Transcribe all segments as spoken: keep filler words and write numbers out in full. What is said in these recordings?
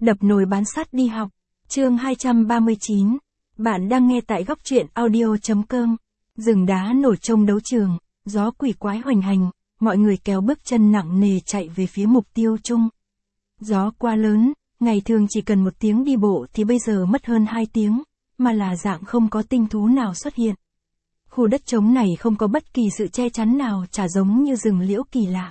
Đập nồi bán sắt đi học. Chương hai trăm ba mươi chín. Bạn đang nghe tại góc truyện audio chấm com. Rừng đá nổi trông đấu trường, gió quỷ quái hoành hành, mọi người kéo bước chân nặng nề chạy về phía mục tiêu chung. Gió quá lớn, ngày thường chỉ cần một tiếng đi bộ thì bây giờ mất hơn hai tiếng, mà là dạng không có tinh thú nào xuất hiện. Khu đất trống này không có bất kỳ sự che chắn nào, chả giống như rừng liễu kỳ lạ.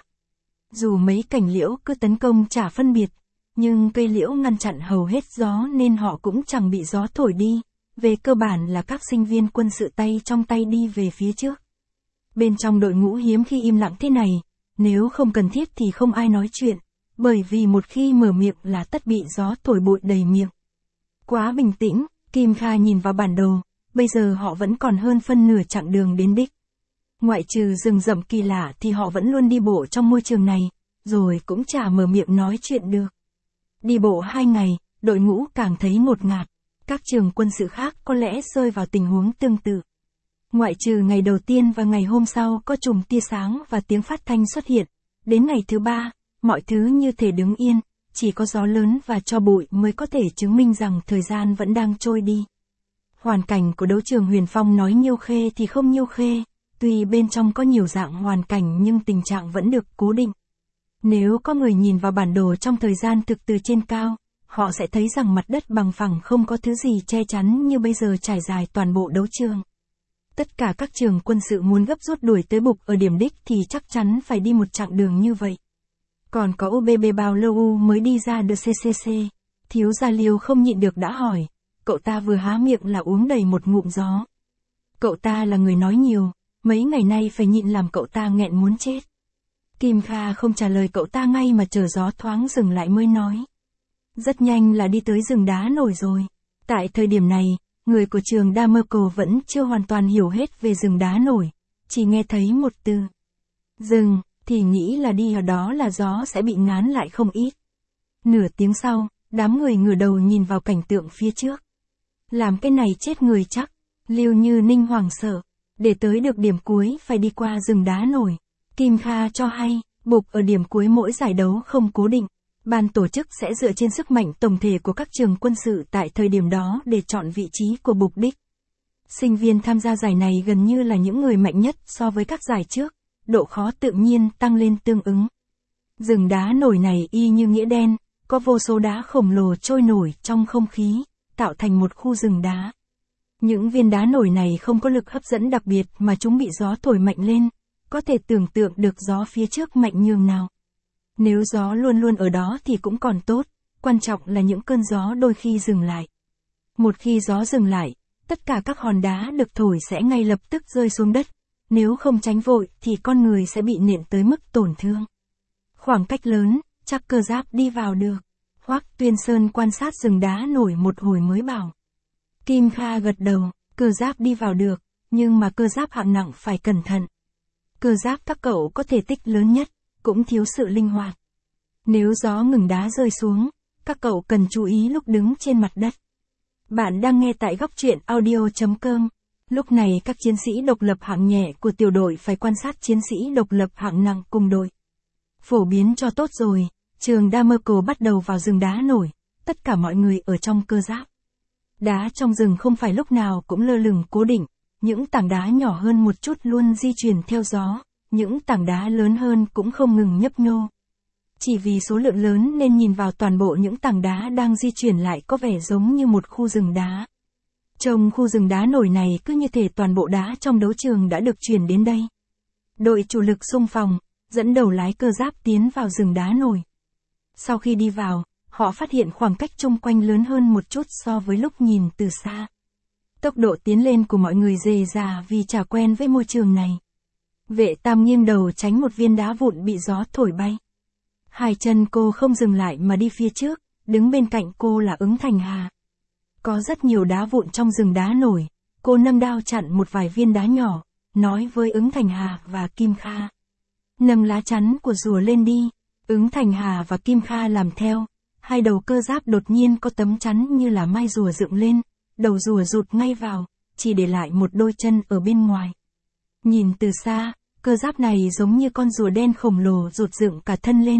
Dù mấy cành liễu cứ tấn công chả phân biệt, nhưng cây liễu ngăn chặn hầu hết gió nên họ cũng chẳng bị gió thổi đi. Về cơ bản là các sinh viên quân sự tay trong tay đi về phía trước. Bên trong đội ngũ hiếm khi im lặng thế này, nếu không cần thiết thì không ai nói chuyện, bởi vì một khi mở miệng là tất bị gió thổi bụi đầy miệng. Quá bình tĩnh, Kim Kha nhìn vào bản đồ, bây giờ họ vẫn còn hơn phân nửa chặng đường đến đích. Ngoại trừ rừng rậm kỳ lạ thì họ vẫn luôn đi bộ trong môi trường này, rồi cũng chả mở miệng nói chuyện được. Đi bộ hai ngày, đội ngũ càng thấy ngột ngạt. Các trường quân sự khác có lẽ rơi vào tình huống tương tự. Ngoại trừ ngày đầu tiên và ngày hôm sau có chùm tia sáng và tiếng phát thanh xuất hiện, đến ngày thứ ba, mọi thứ như thể đứng yên, chỉ có gió lớn và tro bụi mới có thể chứng minh rằng thời gian vẫn đang trôi đi. Hoàn cảnh của đấu trường Huyền Phong nói nhiêu khê thì không nhiêu khê, tuy bên trong có nhiều dạng hoàn cảnh nhưng tình trạng vẫn được cố định. Nếu có người nhìn vào bản đồ trong thời gian thực từ trên cao, họ sẽ thấy rằng mặt đất bằng phẳng không có thứ gì che chắn như bây giờ trải dài toàn bộ đấu trường. Tất cả các trường quân sự muốn gấp rút đuổi tới bục ở điểm đích thì chắc chắn phải đi một chặng đường như vậy. Còn có u bê bê bao lâu u mới đi ra được xê xê xê? Thiếu gia Liêu không nhịn được đã hỏi, cậu ta vừa há miệng là uống đầy một ngụm gió. Cậu ta là người nói nhiều, mấy ngày nay phải nhịn làm cậu ta nghẹn muốn chết. Kim Kha không trả lời cậu ta ngay mà chờ gió thoáng dừng lại mới nói. Rất nhanh là đi tới rừng đá nổi rồi. Tại thời điểm này, người của trường Damerco vẫn chưa hoàn toàn hiểu hết về rừng đá nổi, chỉ nghe thấy một từ rừng, thì nghĩ là đi ở đó là gió sẽ bị ngán lại không ít. Nửa tiếng sau, đám người ngửa đầu nhìn vào cảnh tượng phía trước. Làm cái này chết người chắc, Lưu Như Ninh hoảng sợ, để tới được điểm cuối phải đi qua rừng đá nổi. Kim Kha cho hay, bục ở điểm cuối mỗi giải đấu không cố định. Ban tổ chức sẽ dựa trên sức mạnh tổng thể của các trường quân sự tại thời điểm đó để chọn vị trí của bục đích. Sinh viên tham gia giải này gần như là những người mạnh nhất so với các giải trước, độ khó tự nhiên tăng lên tương ứng. Rừng đá nổi này y như nghĩa đen, có vô số đá khổng lồ trôi nổi trong không khí, tạo thành một khu rừng đá. Những viên đá nổi này không có lực hấp dẫn đặc biệt mà chúng bị gió thổi mạnh lên, có thể tưởng tượng được gió phía trước mạnh nhường nào. Nếu gió luôn luôn ở đó thì cũng còn tốt, quan trọng là những cơn gió đôi khi dừng lại. Một khi gió dừng lại, tất cả các hòn đá được thổi sẽ ngay lập tức rơi xuống đất, nếu không tránh vội thì con người sẽ bị nện tới mức tổn thương. Khoảng cách lớn, chắc cơ giáp đi vào được. Hoắc Tuyên Sơn quan sát rừng đá nổi một hồi mới bảo. Kim Kha gật đầu, cơ giáp đi vào được, nhưng mà cơ giáp hạng nặng phải cẩn thận. Cơ giáp các cậu có thể tích lớn nhất, cũng thiếu sự linh hoạt. Nếu gió ngừng đá rơi xuống, các cậu cần chú ý lúc đứng trên mặt đất. Bạn đang nghe tại góc truyện audio chấm com. Lúc này các chiến sĩ độc lập hạng nhẹ của tiểu đội phải quan sát chiến sĩ độc lập hạng nặng cùng đội. Phổ biến cho tốt rồi, trường Damerco bắt đầu vào rừng đá nổi, tất cả mọi người ở trong cơ giáp. Đá trong rừng không phải lúc nào cũng lơ lửng cố định, những tảng đá nhỏ hơn một chút luôn di chuyển theo gió. Những tảng đá lớn hơn cũng không ngừng nhấp nhô. Chỉ vì số lượng lớn nên nhìn vào toàn bộ những tảng đá đang di chuyển lại có vẻ giống như một khu rừng đá. Trong khu rừng đá nổi này cứ như thể toàn bộ đá trong đấu trường đã được chuyển đến đây. Đội chủ lực xung phong, dẫn đầu lái cơ giáp tiến vào rừng đá nổi. Sau khi đi vào, họ phát hiện khoảng cách chung quanh lớn hơn một chút so với lúc nhìn từ xa. Tốc độ tiến lên của mọi người dề dà vì chả quen với môi trường này. Vệ Tam nghiêng đầu tránh một viên đá vụn bị gió thổi bay. Hai chân cô không dừng lại mà đi phía trước, đứng bên cạnh cô là Ứng Thành Hà. Có rất nhiều đá vụn trong rừng đá nổi, cô nâng đao chặn một vài viên đá nhỏ, nói với Ứng Thành Hà và Kim Kha. Nâng lá chắn của rùa lên đi, Ứng Thành Hà và Kim Kha làm theo, hai đầu cơ giáp đột nhiên có tấm chắn như là mai rùa dựng lên, đầu rùa rụt ngay vào, chỉ để lại một đôi chân ở bên ngoài. Nhìn từ xa, cơ giáp này giống như con rùa đen khổng lồ rụt dựng cả thân lên,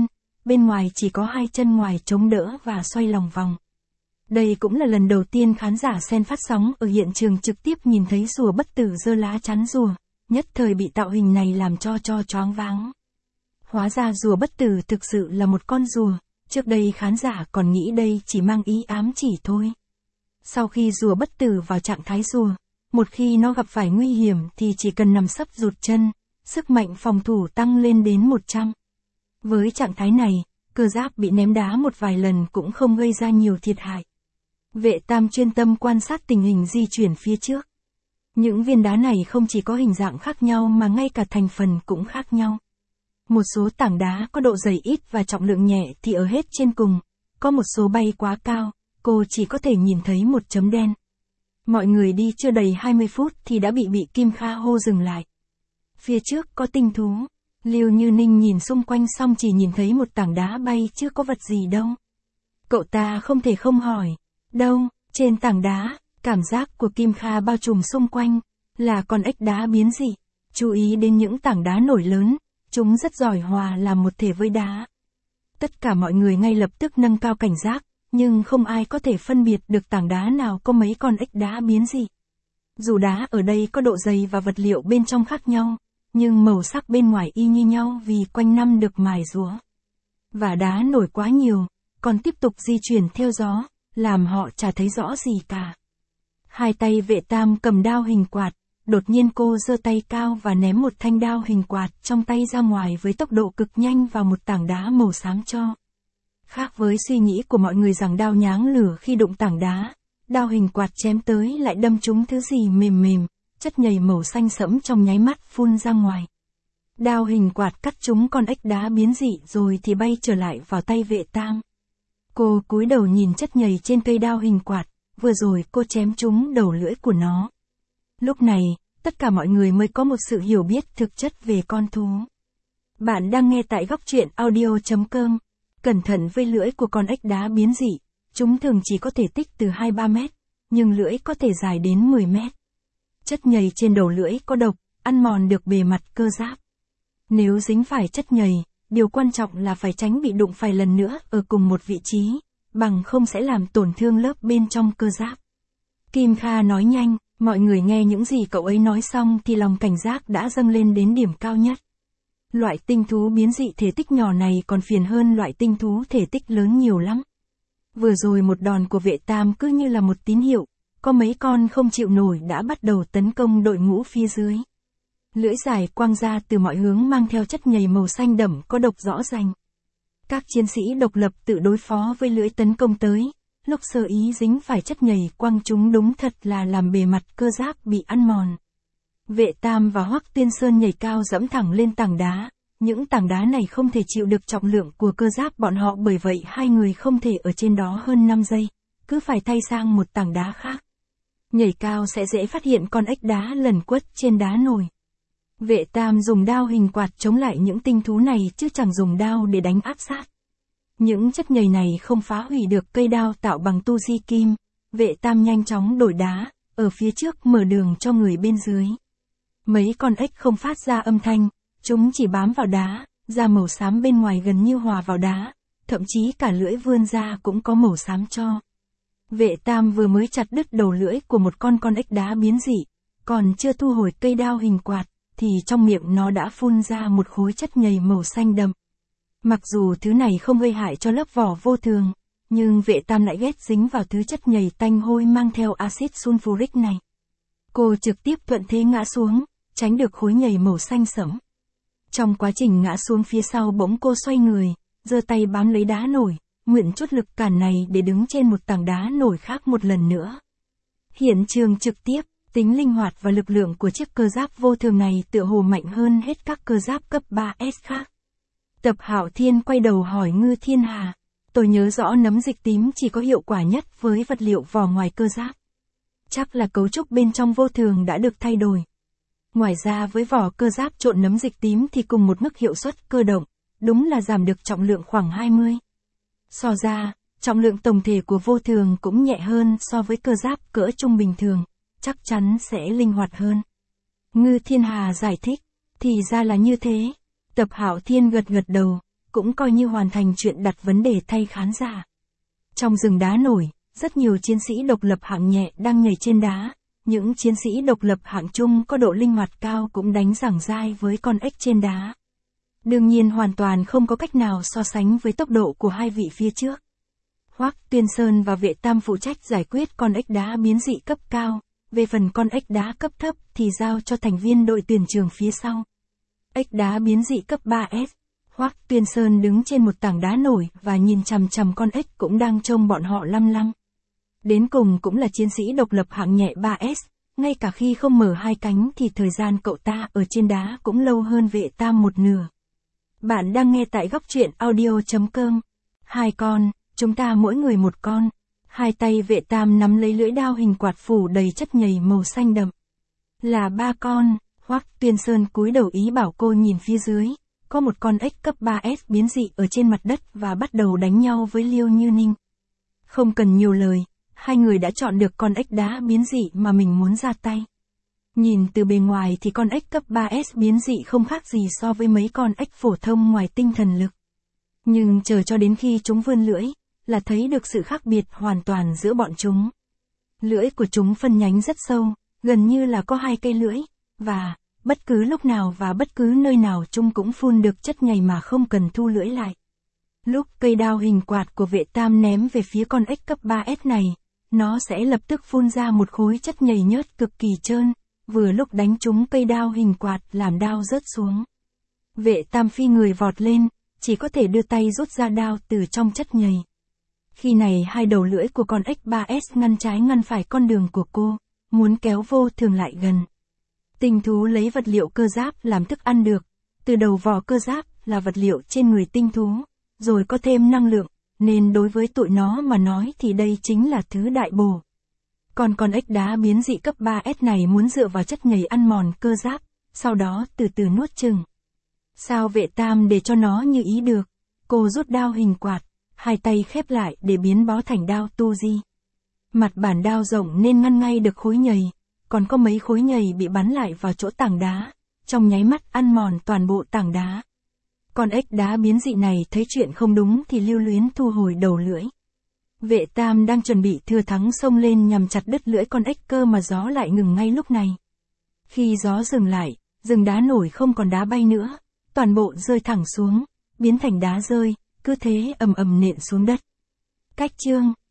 bên ngoài chỉ có hai chân ngoài chống đỡ và xoay lòng vòng. Đây cũng là lần đầu tiên khán giả Sen phát sóng ở hiện trường trực tiếp nhìn thấy rùa bất tử giơ lá chắn rùa, nhất thời bị tạo hình này làm cho cho choáng váng. Hóa ra rùa bất tử thực sự là một con rùa, trước đây khán giả còn nghĩ đây chỉ mang ý ám chỉ thôi. Sau khi rùa bất tử vào trạng thái rùa, một khi nó gặp phải nguy hiểm thì chỉ cần nằm sấp rụt chân, sức mạnh phòng thủ tăng lên đến một trăm. Với trạng thái này, cơ giáp bị ném đá một vài lần cũng không gây ra nhiều thiệt hại. Vệ Tam chuyên tâm quan sát tình hình di chuyển phía trước. Những viên đá này không chỉ có hình dạng khác nhau mà ngay cả thành phần cũng khác nhau. Một số tảng đá có độ dày ít và trọng lượng nhẹ thì ở hết trên cùng, có một số bay quá cao, cô chỉ có thể nhìn thấy một chấm đen. Mọi người đi chưa đầy hai mươi phút thì đã bị bị Kim Kha hô dừng lại. Phía trước có tinh thú. Liêu Như Ninh nhìn xung quanh xong chỉ nhìn thấy một tảng đá bay chứ có vật gì đâu. Cậu ta không thể không hỏi. Đâu, trên tảng đá, cảm giác của Kim Kha bao trùm xung quanh, là con ếch đá biến dị. Chú ý đến những tảng đá nổi lớn, chúng rất giỏi hòa làm một thể với đá. Tất cả mọi người ngay lập tức nâng cao cảnh giác, nhưng không ai có thể phân biệt được tảng đá nào có mấy con ếch đá biến dị. Dù đá ở đây có độ dày và vật liệu bên trong khác nhau, nhưng màu sắc bên ngoài y như nhau vì quanh năm được mài rúa. Và đá nổi quá nhiều, còn tiếp tục di chuyển theo gió, làm họ chả thấy rõ gì cả. Hai tay Vệ Tam cầm đao hình quạt, đột nhiên cô giơ tay cao và ném một thanh đao hình quạt trong tay ra ngoài với tốc độ cực nhanh vào một tảng đá màu xám cho. Khác với suy nghĩ của mọi người rằng đao nháng lửa khi đụng tảng đá, đao hình quạt chém tới lại đâm trúng thứ gì mềm mềm, chất nhầy màu xanh sẫm trong nháy mắt phun ra ngoài. Đao hình quạt cắt trúng con ếch đá biến dị rồi thì bay trở lại vào tay Vệ Tam. Cô cúi đầu nhìn chất nhầy trên cây đao hình quạt, vừa rồi cô chém trúng đầu lưỡi của nó. Lúc này, tất cả mọi người mới có một sự hiểu biết thực chất về con thú. Bạn đang nghe tại góc truyện audio chấm com. Cẩn thận với lưỡi của con ếch đá biến dị, chúng thường chỉ có thể tích từ hai đến ba mét, nhưng lưỡi có thể dài đến mười mét. Chất nhầy trên đầu lưỡi có độc, ăn mòn được bề mặt cơ giáp. Nếu dính phải chất nhầy, điều quan trọng là phải tránh bị đụng phải lần nữa ở cùng một vị trí, bằng không sẽ làm tổn thương lớp bên trong cơ giáp. Kim Kha nói nhanh, mọi người nghe những gì cậu ấy nói xong thì lòng cảnh giác đã dâng lên đến điểm cao nhất. Loại tinh thú biến dị thể tích nhỏ này còn phiền hơn loại tinh thú thể tích lớn nhiều lắm. Vừa rồi một đòn của Vệ Tam cứ như là một tín hiệu, có mấy con không chịu nổi đã bắt đầu tấn công đội ngũ phía dưới. Lưỡi dài quang ra từ mọi hướng mang theo chất nhầy màu xanh đậm có độc rõ ràng. Các chiến sĩ độc lập tự đối phó với lưỡi tấn công tới, lúc sơ ý dính phải chất nhầy quang chúng đúng thật là làm bề mặt cơ giáp bị ăn mòn. Vệ Tam và Hoắc Tuyên Sơn nhảy cao dẫm thẳng lên tảng đá, những tảng đá này không thể chịu được trọng lượng của cơ giáp bọn họ, bởi vậy hai người không thể ở trên đó hơn năm giây, cứ phải thay sang một tảng đá khác. Nhảy cao sẽ dễ phát hiện con ếch đá lẩn quất trên đá nổi. Vệ Tam dùng đao hình quạt chống lại những tinh thú này chứ chẳng dùng đao để đánh áp sát. Những chất nhầy này không phá hủy được cây đao tạo bằng tu di kim. Vệ Tam nhanh chóng đổi đá, ở phía trước mở đường cho người bên dưới. Mấy con ếch không phát ra âm thanh, chúng chỉ bám vào đá, da màu xám bên ngoài gần như hòa vào đá, thậm chí cả lưỡi vươn ra cũng có màu xám cho. Vệ Tam vừa mới chặt đứt đầu lưỡi của một con con ếch đá biến dị, còn chưa thu hồi cây đao hình quạt, thì trong miệng nó đã phun ra một khối chất nhầy màu xanh đậm. Mặc dù thứ này không gây hại cho lớp vỏ vô thường, nhưng Vệ Tam lại ghét dính vào thứ chất nhầy tanh hôi mang theo axit sulfuric này. Cô trực tiếp thuận thế ngã xuống, tránh được khối nhầy màu xanh sẫm. Trong quá trình ngã xuống phía sau bỗng cô xoay người, giơ tay bám lấy đá nổi, nguyện chút lực cản này để đứng trên một tảng đá nổi khác một lần nữa. Hiện trường trực tiếp, tính linh hoạt và lực lượng của chiếc cơ giáp vô thường này tựa hồ mạnh hơn hết các cơ giáp cấp ba S khác. Tập Hạo Thiên quay đầu hỏi Ngư Thiên Hà, tôi nhớ rõ nấm dịch tím chỉ có hiệu quả nhất với vật liệu vỏ ngoài cơ giáp. Chắc là cấu trúc bên trong vô thường đã được thay đổi. Ngoài ra với vỏ cơ giáp trộn nấm dịch tím thì cùng một mức hiệu suất cơ động, đúng là giảm được trọng lượng khoảng hai mươi. So ra, trọng lượng tổng thể của vô thường cũng nhẹ hơn so với cơ giáp cỡ trung bình thường, chắc chắn sẽ linh hoạt hơn. Ngư Thiên Hà giải thích, thì ra là như thế. Tập Hạo Thiên gật gật đầu, cũng coi như hoàn thành chuyện đặt vấn đề thay khán giả. Trong rừng đá nổi, rất nhiều chiến sĩ độc lập hạng nhẹ đang nhảy trên đá, những chiến sĩ độc lập hạng trung có độ linh hoạt cao cũng đánh giảng dai với con ếch trên đá. Đương nhiên hoàn toàn không có cách nào so sánh với tốc độ của hai vị phía trước. Hoắc Tuyên Sơn và Vệ Tam phụ trách giải quyết con ếch đá biến dị cấp cao, về phần con ếch đá cấp thấp thì giao cho thành viên đội tuyển trường phía sau. Ếch đá biến dị cấp ba S. Hoắc Tuyên Sơn đứng trên một tảng đá nổi và nhìn chằm chằm con ếch cũng đang trông bọn họ lăm lăm. Đến cùng cũng là chiến sĩ độc lập hạng nhẹ ba S, ngay cả khi không mở hai cánh thì thời gian cậu ta ở trên đá cũng lâu hơn Vệ Tam một nửa. Bạn đang nghe tại góc truyện audio chấm com. Hai con, chúng ta mỗi người một con. Hai tay Vệ Tam nắm lấy lưỡi đao hình quạt phủ đầy chất nhầy màu xanh đậm. Là ba con, Hoắc Tuyên Sơn cúi đầu ý bảo cô nhìn phía dưới. Có một con ếch cấp ba S biến dị ở trên mặt đất và bắt đầu đánh nhau với Liêu Như Ninh. Không cần nhiều lời, hai người đã chọn được con ếch đá biến dị mà mình muốn ra tay. Nhìn từ bề ngoài thì con ếch cấp ba S biến dị không khác gì so với mấy con ếch phổ thông ngoài tinh thần lực. Nhưng chờ cho đến khi chúng vươn lưỡi, là thấy được sự khác biệt hoàn toàn giữa bọn chúng. Lưỡi của chúng phân nhánh rất sâu, gần như là có hai cây lưỡi, và bất cứ lúc nào và bất cứ nơi nào chúng cũng phun được chất nhầy mà không cần thu lưỡi lại. Lúc cây đao hình quạt của Vệ Tam ném về phía con ếch cấp ba S này, nó sẽ lập tức phun ra một khối chất nhầy nhớt cực kỳ trơn, vừa lúc đánh trúng cây đao hình quạt làm đao rớt xuống. Vệ Tam phi người vọt lên, chỉ có thể đưa tay rút ra đao từ trong chất nhầy. Khi này hai đầu lưỡi của con ếch ba S ngăn trái ngăn phải con đường của cô, muốn kéo vô thường lại gần. Tinh thú lấy vật liệu cơ giáp làm thức ăn được, từ đầu vỏ cơ giáp là vật liệu trên người tinh thú, rồi có thêm năng lượng, nên đối với tụi nó mà nói thì đây chính là thứ đại bổ. Còn con ếch đá biến dị cấp ba S này muốn dựa vào chất nhầy ăn mòn cơ giáp, sau đó từ từ nuốt chừng. Sao Vệ Tam để cho nó như ý được? Cô rút đao hình quạt, hai tay khép lại để biến bó thành đao tu di. Mặt bản đao rộng nên ngăn ngay được khối nhầy, còn có mấy khối nhầy bị bắn lại vào chỗ tảng đá, trong nháy mắt ăn mòn toàn bộ tảng đá. Con ếch đá biến dị này thấy chuyện không đúng thì lưu luyến thu hồi đầu lưỡi. Vệ Tam đang chuẩn bị thừa thắng xông lên nhằm chặt đứt lưỡi con ếch cơ mà gió lại ngừng ngay lúc này. Khi gió dừng lại, rừng đá nổi không còn đá bay nữa, toàn bộ rơi thẳng xuống, biến thành đá rơi, cứ thế ầm ầm nện xuống đất. Cách chương